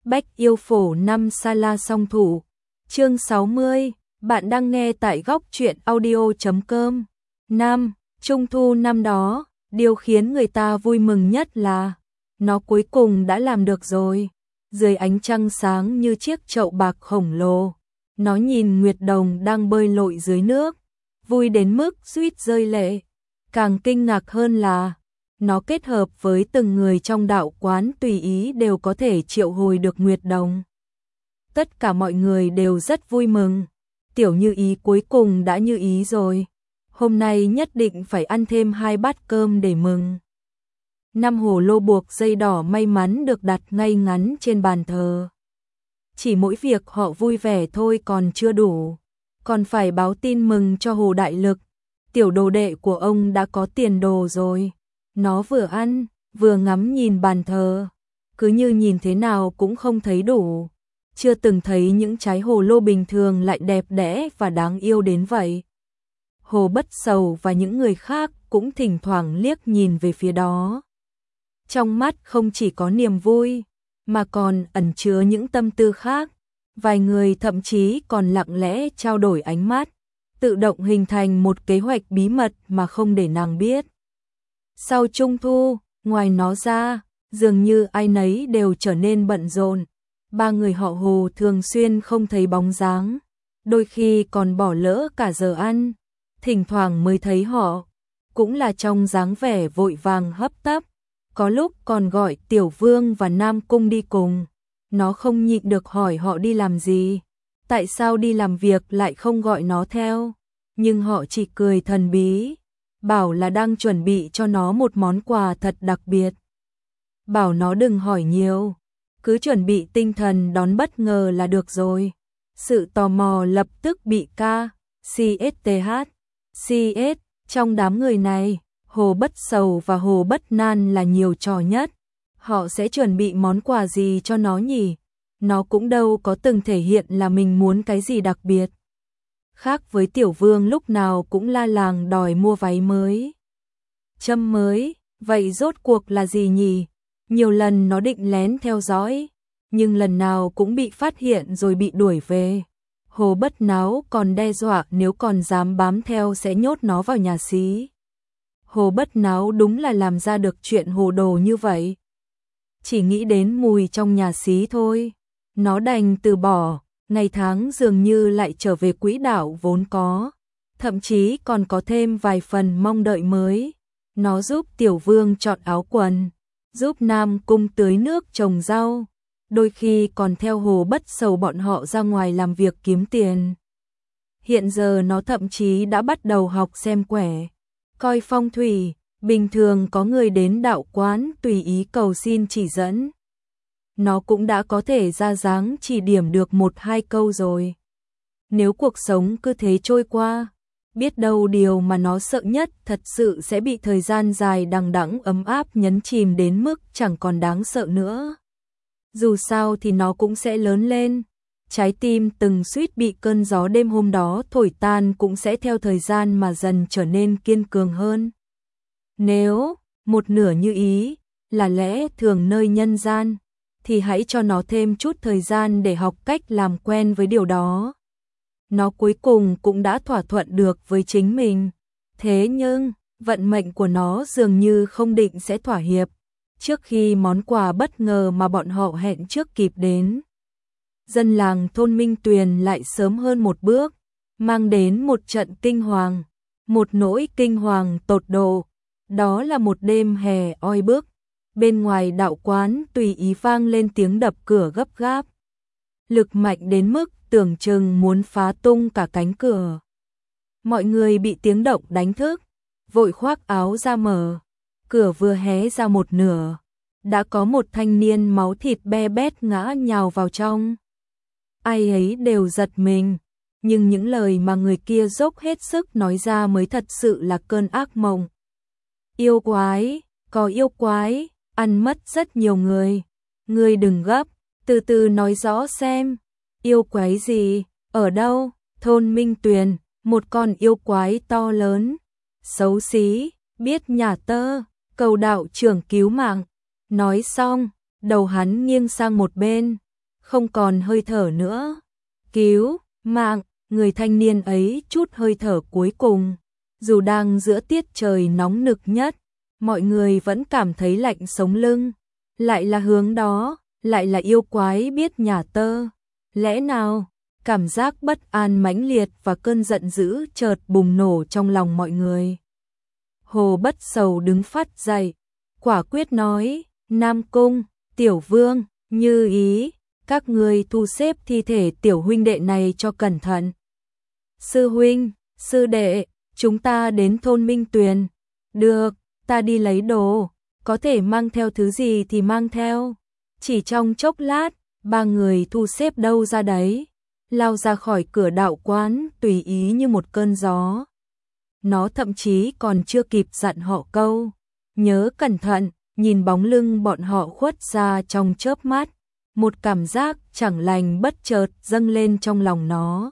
Bách yêu phổ 5 Sala song thủ. Chương 60, bạn đang nghe tại góc truyện audio.com. Năm, Trung thu năm đó, điều khiến người ta vui mừng nhất là nó cuối cùng đã làm được rồi. Dưới ánh trăng sáng như chiếc chậu bạc khổng lồ, nó nhìn Nguyệt Đồng đang bơi lội dưới nước, vui đến mức suýt rơi lệ. Càng kinh ngạc hơn là nó kết hợp với từng người trong đạo quán tùy ý đều có thể triệu hồi được Nguyệt Đồng. Tất cả mọi người đều rất vui mừng. Tiểu Như Ý cuối cùng đã như ý rồi. Hôm nay nhất định phải ăn thêm 2 bát cơm để mừng. 5 hồ lô buộc dây đỏ may mắn được đặt ngay ngắn trên bàn thờ. Chỉ mỗi việc họ vui vẻ thôi còn chưa đủ, còn phải báo tin mừng cho Hồ Đại Lực. Tiểu đồ đệ của ông đã có tiền đồ rồi. Nó vừa ăn, vừa ngắm nhìn bàn thờ, cứ như nhìn thế nào cũng không thấy đủ. Chưa từng thấy những trái hồ lô bình thường lại đẹp đẽ và đáng yêu đến vậy. Hồ Bất Sầu và những người khác cũng thỉnh thoảng liếc nhìn về phía đó. Trong mắt không chỉ có niềm vui, mà còn ẩn chứa những tâm tư khác. Vài người thậm chí còn lặng lẽ trao đổi ánh mắt, tự động hình thành một kế hoạch bí mật mà không để nàng biết. Sau Trung thu, ngoài nó ra, dường như ai nấy đều trở nên bận rộn. 3 người họ Hồ thường xuyên không thấy bóng dáng, đôi khi còn bỏ lỡ cả giờ ăn. Thỉnh thoảng mới thấy họ, cũng là trong dáng vẻ vội vàng hấp tấp, có lúc còn gọi Tiểu Vương và Nam Cung đi cùng. Nó không nhịn được hỏi họ đi làm gì, tại sao đi làm việc lại không gọi nó theo, nhưng họ chỉ cười thần bí, bảo là đang chuẩn bị cho nó một món quà thật đặc biệt. Bảo nó đừng hỏi nhiều, cứ chuẩn bị tinh thần đón bất ngờ là được rồi. Sự tò mò lập tức bị CS. Trong đám người này, Hồ Bất Sầu và Hồ Bất Nan là nhiều trò nhất. Họ sẽ chuẩn bị món quà gì cho nó nhỉ? Nó cũng đâu có từng thể hiện là mình muốn cái gì đặc biệt. Khác với Tiểu Vương lúc nào cũng la làng đòi mua váy mới, châm mới, vậy rốt cuộc là gì nhỉ? Nhiều lần nó định lén theo dõi, nhưng lần nào cũng bị phát hiện rồi bị đuổi về. Hồ Bất Náo còn đe dọa nếu còn dám bám theo sẽ nhốt nó vào nhà xí. Hồ Bất Náo đúng là làm ra được chuyện hồ đồ như vậy. Chỉ nghĩ đến mùi trong nhà xí thôi, nó đành từ bỏ. Ngày tháng dường như lại trở về quỹ đạo vốn có, thậm chí còn có thêm vài phần mong đợi mới. Nó giúp Tiểu Vương chọn áo quần, giúp Nam Cung tưới nước trồng rau, đôi khi còn theo Hồ Bất Sầu bọn họ ra ngoài làm việc kiếm tiền. Hiện giờ nó thậm chí đã bắt đầu học xem quẻ, coi phong thủy, bình thường có người đến đạo quán tùy ý cầu xin chỉ dẫn. Nó cũng đã có thể ra dáng chỉ điểm được 1-2 câu rồi. Nếu cuộc sống cứ thế trôi qua, biết đâu điều mà nó sợ nhất thật sự sẽ bị thời gian dài đằng đẵng ấm áp nhấn chìm đến mức chẳng còn đáng sợ nữa. Dù sao thì nó cũng sẽ lớn lên. Trái tim từng suýt bị cơn gió đêm hôm đó thổi tan cũng sẽ theo thời gian mà dần trở nên kiên cường hơn. Nếu một nửa Như Ý là lẽ thường nơi nhân gian, thì hãy cho nó thêm chút thời gian để học cách làm quen với điều đó. Nó cuối cùng cũng đã thỏa thuận được với chính mình. Thế nhưng, vận mệnh của nó dường như không định sẽ thỏa hiệp. Trước khi món quà bất ngờ mà bọn họ hẹn trước kịp đến, dân làng thôn Minh Tuyền lại sớm hơn một bước, mang đến một trận kinh hoàng, một nỗi kinh hoàng tột độ. Đó là một đêm hè oi bức. Bên ngoài đạo quán tùy ý vang lên tiếng đập cửa gấp gáp, lực mạnh đến mức tưởng chừng muốn phá tung cả cánh cửa. Mọi người bị tiếng động đánh thức, vội khoác áo ra mở. Cửa vừa hé ra một nửa, đã có một thanh niên máu thịt be bét ngã nhào vào trong. Ai ấy đều giật mình, nhưng những lời mà người kia dốc hết sức nói ra mới thật sự là cơn ác mộng. Yêu quái, có yêu quái, ăn mất rất nhiều người. Ngươi đừng gấp, từ từ nói rõ xem. Yêu quái gì, ở đâu? Thôn Minh Tuyền, một con yêu quái to lớn, xấu xí, biết nhả tơ, cầu đạo trưởng cứu mạng. Nói xong, đầu hắn nghiêng sang một bên, không còn hơi thở nữa. Cứu mạng, người thanh niên ấy chút hơi thở cuối cùng. Dù đang giữa tiết trời nóng nực nhất, mọi người vẫn cảm thấy lạnh sống lưng. Lại là hướng đó, lại là yêu quái biết nhà tơ. Lẽ nào, cảm giác bất an mãnh liệt và cơn giận dữ chợt bùng nổ trong lòng mọi người. Hồ Bất Sầu đứng phát dậy, quả quyết nói, Nam Cung, Tiểu Vương, Như Ý, các ngươi thu xếp thi thể tiểu huynh đệ này cho cẩn thận. Sư huynh, sư đệ, chúng ta đến thôn Minh Tuyền. Được, ta đi lấy đồ, có thể mang theo thứ gì thì mang theo. Chỉ trong chốc lát, ba người thu xếp đâu ra đấy, lao ra khỏi cửa đạo quán tùy ý như một cơn gió. Nó thậm chí còn chưa kịp dặn họ câu, nhớ cẩn thận, nhìn bóng lưng bọn họ khuất ra trong chớp mắt, một cảm giác chẳng lành bất chợt dâng lên trong lòng nó.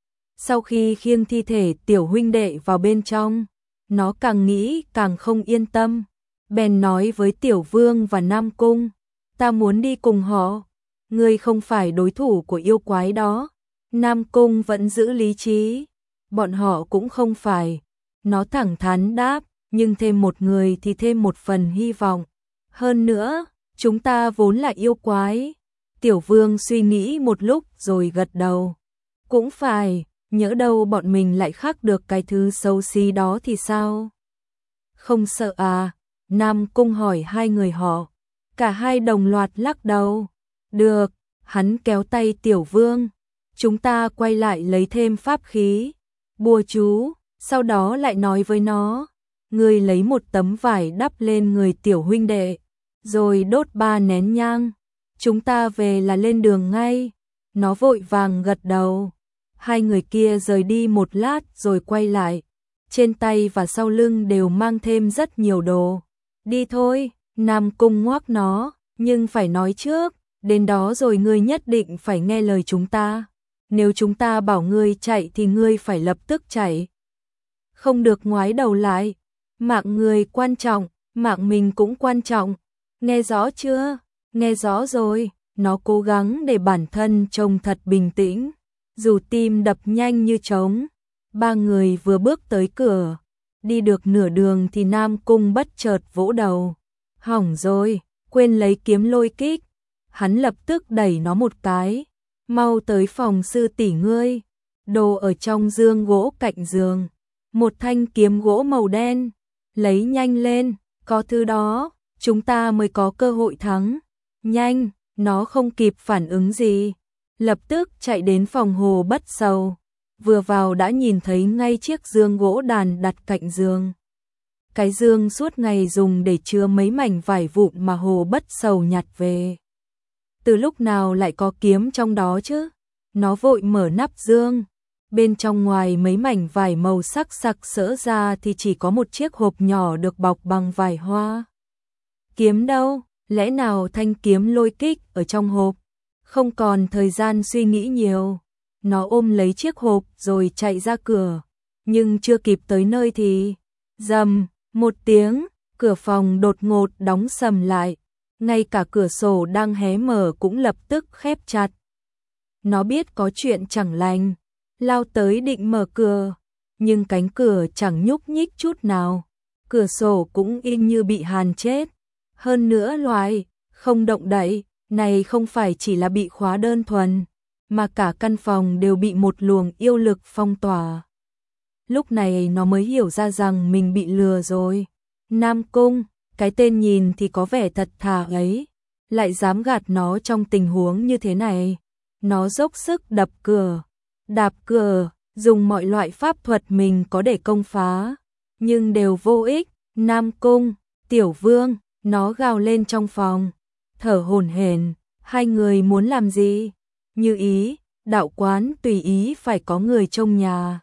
Sau khi khiêng thi thể tiểu huynh đệ vào bên trong, nó càng nghĩ càng không yên tâm, bèn nói với Tiểu Vương và Nam Cung, ta muốn đi cùng họ, ngươi không phải đối thủ của yêu quái đó. Nam Cung vẫn giữ lý trí, bọn họ cũng không phải. Nó thẳng thắn đáp, nhưng thêm một người thì thêm một phần hy vọng. Hơn nữa, chúng ta vốn là yêu quái. Tiểu Vương suy nghĩ một lúc rồi gật đầu. Cũng phải, nhỡ đâu bọn mình lại khắc được cái thứ xấu xí đó thì sao? Không sợ à? Nam Cung hỏi hai người họ. Cả hai đồng loạt lắc đầu. Được, hắn kéo tay Tiểu Vương. Chúng ta quay lại lấy thêm pháp khí, bùa chú, sau đó lại nói với nó. Ngươi lấy một tấm vải đắp lên người tiểu huynh đệ, rồi đốt 3 nén nhang. Chúng ta về là lên đường ngay. Nó vội vàng gật đầu. Hai người kia rời đi một lát rồi quay lại. Trên tay và sau lưng đều mang thêm rất nhiều đồ. Đi thôi, Nam Cung ngoác nó, nhưng phải nói trước, đến đó rồi ngươi nhất định phải nghe lời chúng ta. Nếu chúng ta bảo ngươi chạy thì ngươi phải lập tức chạy. Không được ngoái đầu lại. Mạng người quan trọng, mạng mình cũng quan trọng. Nghe rõ chưa? Nghe rõ rồi. Nó cố gắng để bản thân trông thật bình tĩnh, dù tim đập nhanh như trống. Ba người vừa bước tới cửa, đi được nửa đường thì Nam Cung bất chợt vỗ đầu. Hỏng rồi, quên lấy kiếm lôi kích. Hắn lập tức đẩy nó một cái. Mau tới phòng sư tỷ ngươi. Đồ ở trong dương gỗ cạnh giường. Một thanh kiếm gỗ màu đen. Lấy nhanh lên, có thứ đó, chúng ta mới có cơ hội thắng. Nhanh, nó không kịp phản ứng gì. Lập tức chạy đến phòng Hồ Bất Sầu. Vừa vào đã nhìn thấy ngay chiếc dương gỗ đàn đặt cạnh giường. Cái dương suốt ngày dùng để chứa mấy mảnh vải vụn mà Hồ Bất Sầu nhặt về. Từ lúc nào lại có kiếm trong đó chứ? Nó vội mở nắp dương. Bên trong ngoài mấy mảnh vải màu sắc sặc sỡ ra thì chỉ có một chiếc hộp nhỏ được bọc bằng vải hoa. Kiếm đâu? Lẽ nào thanh kiếm lôi kích ở trong hộp? Không còn thời gian suy nghĩ nhiều. Nó ôm lấy chiếc hộp rồi chạy ra cửa. Nhưng chưa kịp tới nơi thì rầm một tiếng, cửa phòng đột ngột đóng sầm lại. Ngay cả cửa sổ đang hé mở cũng lập tức khép chặt. Nó biết có chuyện chẳng lành, lao tới định mở cửa, nhưng cánh cửa chẳng nhúc nhích chút nào. Cửa sổ cũng im như bị hàn chết. Hơn nữa loại không động đậy này không phải chỉ là bị khóa đơn thuần, mà cả căn phòng đều bị một luồng yêu lực phong tỏa. Lúc này nó mới hiểu ra rằng mình bị lừa rồi. Nam Cung, cái tên nhìn thì có vẻ thật thà ấy, lại dám gạt nó trong tình huống như thế này. Nó dốc sức đập cửa, đạp cửa, dùng mọi loại pháp thuật mình có để công phá, nhưng đều vô ích. Nam Cung, Tiểu Vương, nó gào lên trong phòng, thở hổn hển. Hai người muốn làm gì? Như Ý, đạo quán tùy ý phải có người trông nhà.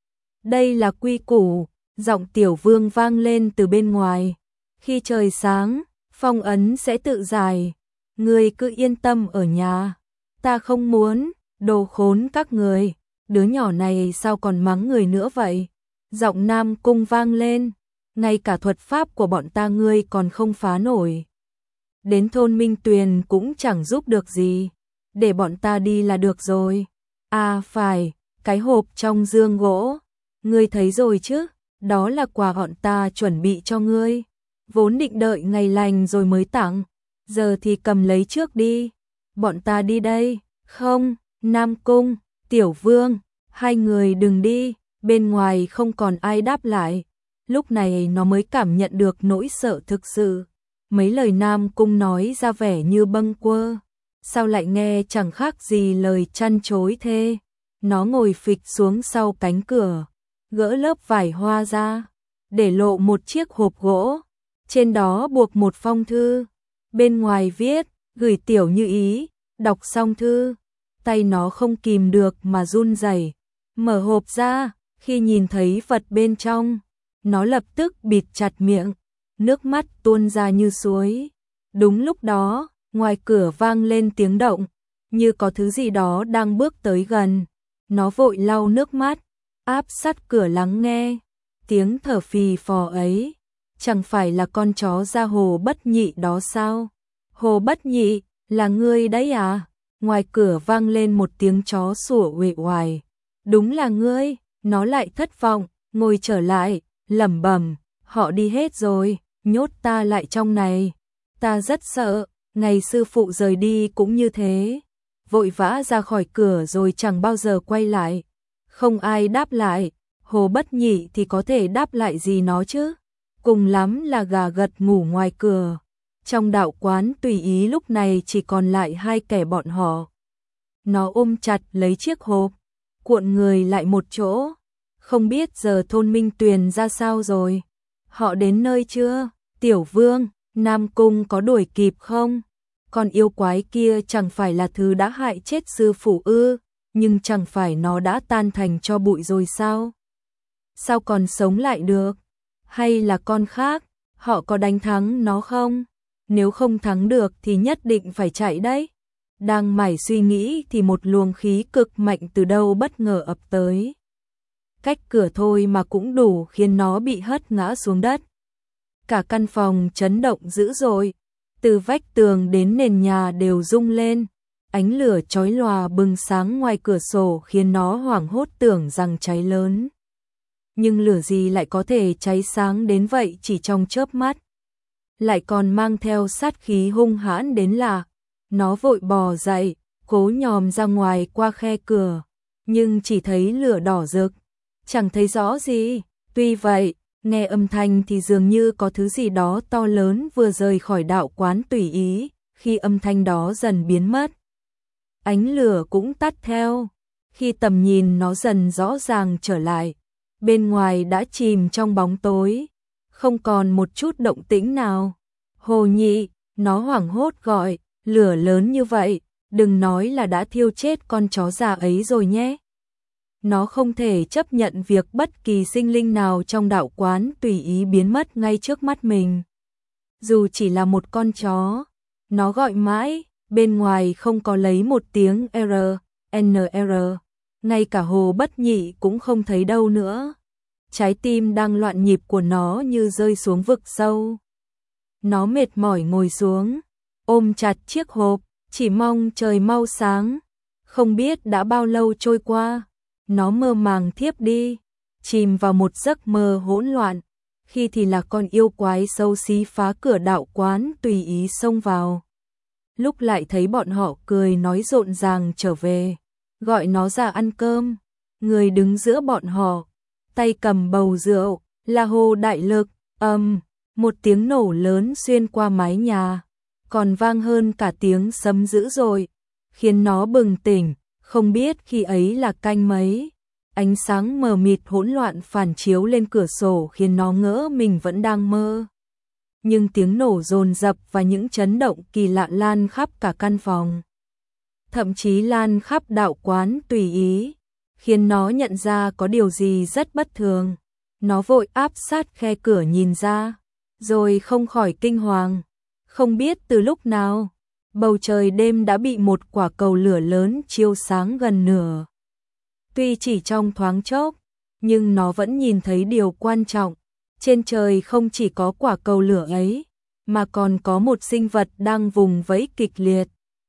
Đây là quy củ. Giọng Tiểu Vương vang lên từ bên ngoài. Khi trời sáng, phong ấn sẽ tự giải. Ngươi cứ yên tâm ở nhà. Ta không muốn, đồ khốn các người. Đứa nhỏ này sao còn mắng người nữa vậy? Giọng Nam Cung vang lên. Ngay cả thuật pháp của bọn ta ngươi còn không phá nổi. Đến thôn Minh Tuyền cũng chẳng giúp được gì. để bọn ta đi là được rồi. À phải, cái hộp trong dương gỗ, ngươi thấy rồi chứ, đó là quà bọn ta chuẩn bị cho ngươi. Vốn định đợi ngày lành rồi mới tặng, giờ thì cầm lấy trước đi. Bọn ta đi đây. Không, Nam Cung, Tiểu Vương, hai người đừng đi. Bên ngoài không còn ai đáp lại. Lúc này nó mới cảm nhận được nỗi sợ thực sự. Mấy lời Nam Cung nói ra vẻ như bâng quơ, sao lại nghe chẳng khác gì lời chăn chối thế. Nó ngồi phịch xuống sau cánh cửa, gỡ lớp vải hoa ra, để lộ một chiếc hộp gỗ, trên đó buộc một phong thư, bên ngoài viết, gửi Tiểu Như Ý. Đọc xong thư, tay nó không kìm được mà run rẩy, mở hộp ra, khi nhìn thấy vật bên trong, nó lập tức bịt chặt miệng, nước mắt tuôn ra như suối. Đúng lúc đó, ngoài cửa vang lên tiếng động, như có thứ gì đó đang bước tới gần. Nó vội lau nước mắt, áp sát cửa lắng nghe. Tiếng thở phì phò ấy, chẳng phải là con chó ra Hồ Bất Nhị đó sao? Hồ Bất Nhị, là ngươi đấy à? Ngoài cửa vang lên một tiếng chó sủa uể oải. Đúng là ngươi. Nó lại thất vọng, ngồi trở lại, lẩm bẩm, họ đi hết rồi, nhốt ta lại trong này. Ta rất sợ, ngày sư phụ rời đi cũng như thế. Vội vã ra khỏi cửa rồi chẳng bao giờ quay lại. Không ai đáp lại, Hồ Bất Nhị thì có thể đáp lại gì nó chứ? Cùng lắm là gà gật ngủ ngoài cửa. Trong đạo quán tùy ý lúc này chỉ còn lại hai kẻ bọn họ. Nó ôm chặt lấy chiếc hộp, cuộn người lại một chỗ. Không biết giờ thôn Minh Tuyền ra sao rồi? Họ đến nơi chưa? Tiểu Vương, Nam Cung có đuổi kịp không? Con yêu quái kia chẳng phải là thứ đã hại chết sư phụ ư? Nhưng chẳng phải nó đã tan thành tro bụi rồi sao? Sao còn sống lại được? Hay là con khác? Họ có đánh thắng nó không? Nếu không thắng được thì nhất định phải chạy đấy. Đang mải suy nghĩ thì một luồng khí cực mạnh từ đâu bất ngờ ập tới. Cách cửa thôi mà cũng đủ khiến nó bị hất ngã xuống đất. Cả căn phòng chấn động dữ dội, từ vách tường đến nền nhà đều rung lên. Ánh lửa chói lòa bừng sáng ngoài cửa sổ khiến nó hoảng hốt tưởng rằng cháy lớn. Nhưng lửa gì lại có thể cháy sáng đến vậy chỉ trong chớp mắt. Lại còn mang theo sát khí hung hãn đến lạ. Nó vội bò dậy, cố nhòm ra ngoài qua khe cửa, nhưng chỉ thấy lửa đỏ rực, chẳng thấy rõ gì. Tuy vậy, nghe âm thanh thì dường như có thứ gì đó to lớn vừa rời khỏi đạo quán tùy ý. Khi âm thanh đó dần biến mất, ánh lửa cũng tắt theo. Khi tầm nhìn nó dần rõ ràng trở lại, bên ngoài đã chìm trong bóng tối, không còn một chút động tĩnh nào. Hồ Nhị, nó hoảng hốt gọi, lửa lớn như vậy, đừng nói là đã thiêu chết con chó già ấy rồi nhé. Nó không thể chấp nhận việc bất kỳ sinh linh nào trong đạo quán tùy ý biến mất ngay trước mắt mình. Dù chỉ là một con chó, nó gọi mãi, bên ngoài không có lấy một tiếng NR, ngay cả Hồ Bất Nhị cũng không thấy đâu nữa. Trái tim đang loạn nhịp của nó như rơi xuống vực sâu. Nó mệt mỏi ngồi xuống, ôm chặt chiếc hộp, chỉ mong trời mau sáng. Không biết đã bao lâu trôi qua, nó mơ màng thiếp đi, chìm vào một giấc mơ hỗn loạn. Khi thì là con yêu quái xấu xí phá cửa đạo quán tùy ý xông vào. Lúc lại thấy bọn họ cười nói rộn ràng trở về, gọi nó ra ăn cơm. Người đứng giữa bọn họ, tay cầm bầu rượu, là Hồ Đại Lực. Một tiếng nổ lớn xuyên qua mái nhà, còn vang hơn cả tiếng sấm dữ dội, khiến nó bừng tỉnh, không biết khi ấy là canh mấy. Ánh sáng mờ mịt hỗn loạn phản chiếu lên cửa sổ khiến nó ngỡ mình vẫn đang mơ. Nhưng tiếng nổ dồn dập và những chấn động kỳ lạ lan khắp cả căn phòng, thậm chí lan khắp đạo quán tùy ý, khiến nó nhận ra có điều gì rất bất thường. Nó vội áp sát khe cửa nhìn ra, rồi không khỏi kinh hoàng. Không biết từ lúc nào, bầu trời đêm đã bị một quả cầu lửa lớn chiếu sáng gần nửa. Tuy chỉ trong thoáng chốc, nhưng nó vẫn nhìn thấy điều quan trọng. Trên trời không chỉ có quả cầu lửa ấy, mà còn có một sinh vật đang vùng vẫy kịch liệt.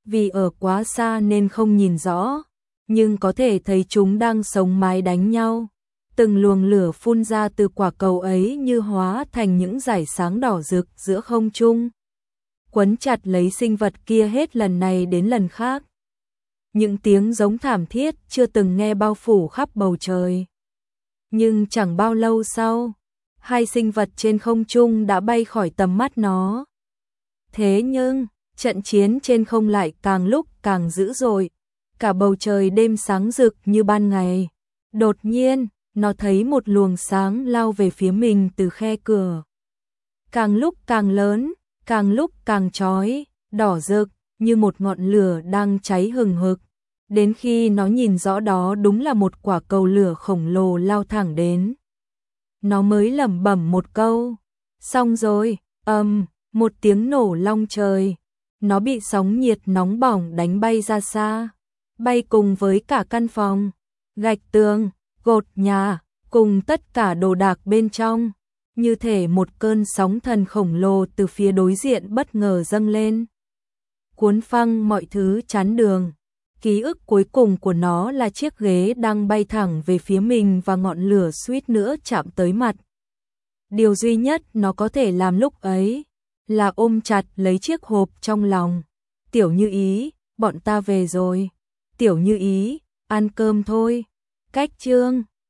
vì ở quá xa nên không nhìn rõ, nhưng có thể thấy chúng đang sống mái đánh nhau. Từng luồng lửa phun ra từ quả cầu ấy như hóa thành những dải sáng đỏ rực giữa không trung, quấn chặt lấy sinh vật kia hết lần này đến lần khác. Những tiếng giống thảm thiết chưa từng nghe bao phủ khắp bầu trời. Nhưng chẳng bao lâu sau, hai sinh vật trên không trung đã bay khỏi tầm mắt nó. Thế nhưng, trận chiến trên không lại càng lúc càng dữ dội, cả bầu trời đêm sáng rực như ban ngày. Đột nhiên, nó thấy một luồng sáng lao về phía mình từ khe cửa. Càng lúc càng lớn, càng lúc càng chói, đỏ rực, như một ngọn lửa đang cháy hừng hực. Đến khi nó nhìn rõ đó đúng là một quả cầu lửa khổng lồ lao thẳng đến. Nó mới lẩm bẩm một câu. Xong rồi, một tiếng nổ long trời. Nó bị sóng nhiệt nóng bỏng đánh bay ra xa. Bay cùng với cả căn phòng, gạch tường, gột nhà, cùng tất cả đồ đạc bên trong. Như thể một cơn sóng thần khổng lồ từ phía đối diện bất ngờ dâng lên, cuốn phăng mọi thứ chắn đường. Ký ức cuối cùng của nó là chiếc ghế đang bay thẳng về phía mình và ngọn lửa suýt nữa chạm tới mặt. Điều duy nhất nó có thể làm lúc ấy là ôm chặt lấy chiếc hộp trong lòng. Tiểu Như Ý, bọn ta về rồi. Tiểu Như Ý, ăn cơm thôi. Cách chương